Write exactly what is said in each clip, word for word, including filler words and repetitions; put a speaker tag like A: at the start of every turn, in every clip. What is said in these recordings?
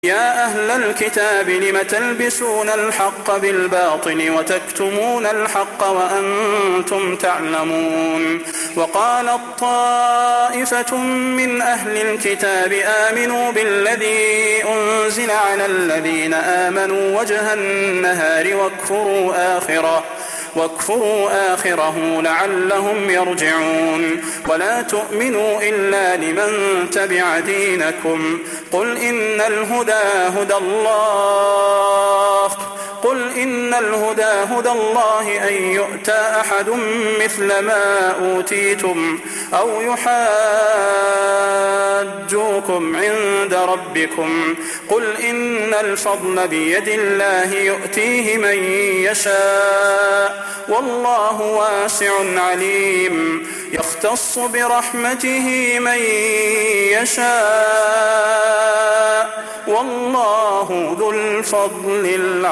A: يا أهل الكتاب لم تلبسون الحق بالباطل وتكتمون الحق وأنتم تعلمون وقالت طائفة من أهل الكتاب آمنوا بالذي أنزل على الذين آمنوا وجه النهار واكفروا آخره واكفروا آخره لعلهم يرجعون ولا تؤمنوا إلا لمن تبع دينكم قل إن الهدى هدى الله قل إن الهدى هدى الله أن يؤتى أحد مثل ما أوتيتم أو يحاجوكم عند ربكم قل إن الفضل بيد الله يؤتيه من يشاء والله واسع عليم يختص برحمته من يشاء والله ذو الفضل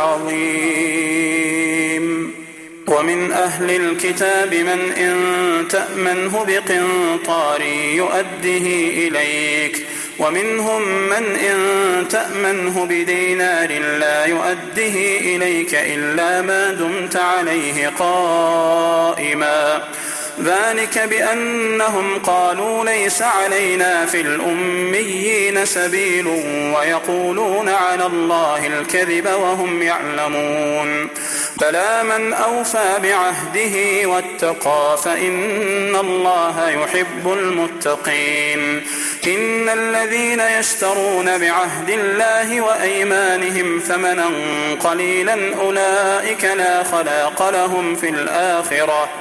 A: العظيم ومن أهل الكتاب من إن تأمنه بقنطار يؤده إليك ومنهم من إن تأمنه بدينار لا يؤده إليك إلا ما دمت عليه قائما ذلك بأنهم قالوا ليس علينا في الأميين سبيل ويقولون على الله الكذب وهم يعلمون بلى من أوفى بعهده واتقى فإن الله يحب المتقين إن الذين يشترون بعهد الله وأيمانهم ثمنا قليلا أولئك لا خلاق لهم في الآخرة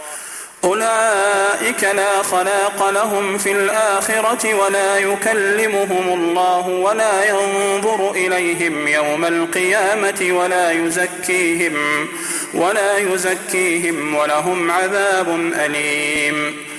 A: أولئك لا خلاق لهم في الآخرة ولا يكلمهم الله ولا ينظر إليهم يوم القيامة ولا يزكيهم ولا يزكيهم ولهم عذاب أليم